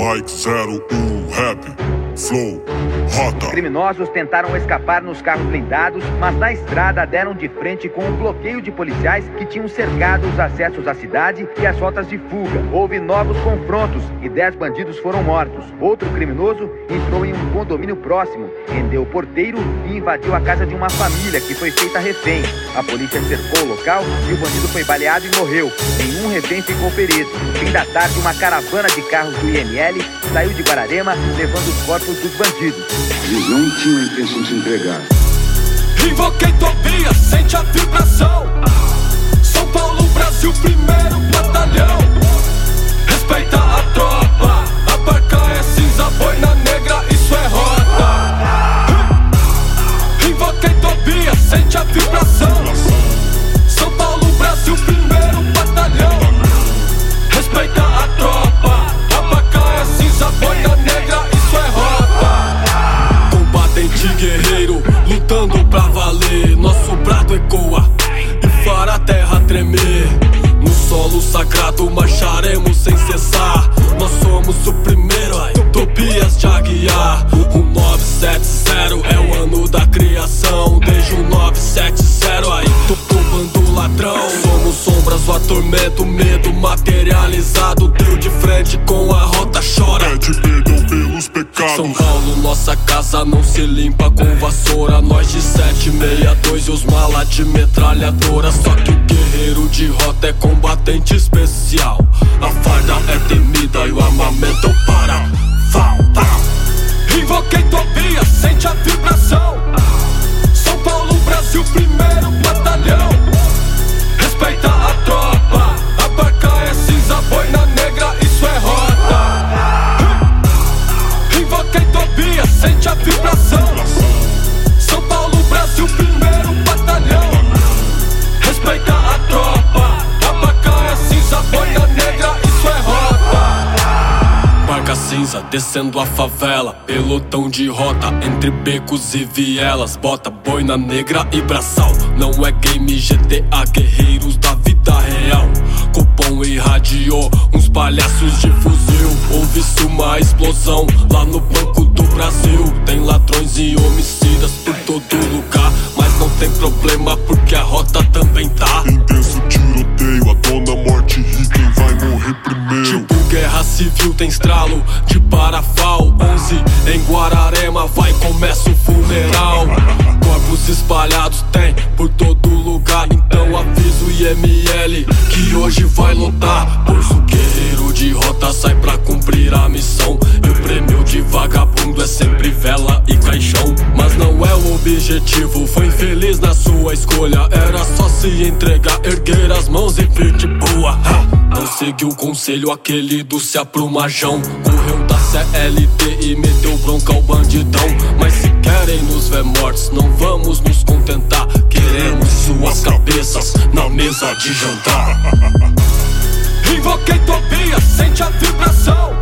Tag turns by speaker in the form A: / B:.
A: like 01 rap, flow, rota.
B: Criminosos tentaram escapar nos carros blindados, mas na estrada deram de frente com um bloqueio de policiais que tinham cercado os acessos à cidade e as rotas de fuga. Houve novos confrontos e 10 bandidos foram mortos. Outro criminoso entrou em um condomínio próximo, rendeu o porteiro e invadiu a casa de uma família que foi feita refém. A polícia cercou o local e o bandido foi baleado e morreu. Nenhum refém ficou ferido. No fim da tarde, uma caravana de carros do IML saiu de Guararema levando os corpos dos bandidos.
C: Eles não tinham a intenção de se entregar.
D: Invoquei Tobias, sente a vibração. São Paulo, Brasil, primeiro batalhão. Respeita a tropa, a barca é cinza, boina negra, isso é rota. Invoquei Tobias, sente a vibração. São Paulo, Brasil, primeiro batalhão. Respeita a tropa, a barca é cinza, boina negra, isso é rota. Combatente guerreiro, lutando pra valer. Nosso brado ecoa e fará a terra tremer. No solo sagrado marcharemos sem cessar. Nós somos o primeiro, Tobias de Aguiar. O 970 é o ano da criação. Desde o 970 aí, tô bando ladrão. Somos sombras, o atormento, medo materializado. Deu de frente com a rota, chora.
A: Pede perdão pelos pecados.
D: São Paulo, nossa casa não se limpa com vassoura. Nós de 762 e os mala de metralhadora. Só que o guerreiro de rota é combatente especial. A farda é temida e o armamento para. Invoquei Tobias, sente a vibração. São Paulo, Brasil, primeiro batalhão. Respeita a tropa, a barca é cinza, boina negra, isso é rota. Invoquei Tobias, sente a vibração. São Paulo, Brasil, primeiro batalhão. Respeita a tropa, a barca é cinza, boina negra, isso é rota. Barca cinza, descendo a favela, pelotão de rota, entre becos e vielas. Bota boina negra e braçal, não é game GTA, guerreiros da vida real. Copom irradiou, uns palhaços de fuzil. Ouve-se uma explosão lá no Banco do Brasil. Tem ladrões e homicidas por todo lugar, mas não tem problema porque a rota também tá.
A: Intenso tiroteio, a dona morte ri, quem vai morrer primeiro.
D: Tipo guerra civil, tem estralo de parafal. 11 em Guararema, vai, começa o funeral. Corpos espalhados tem por todo lugar. Então avisa o IML que hoje vai lotar. Pois o guerreiro de rota sai pra cumprir a missão. E o prêmio de vagabundo é sempre vela e caixão. Mas não é o objetivo, foi infeliz na sua escolha. Era só se entregar, erguer as mãos e vir de boa. Não seguiu o conselho aquele do se aprumajão. Correu da CLT e meteu bronca ao bandidão. Mas se querem nos ver mortos, não vamos nos contentar. Queremos suas cabeças na mesa de jantar. Invoquei Tobias, sente a vibração.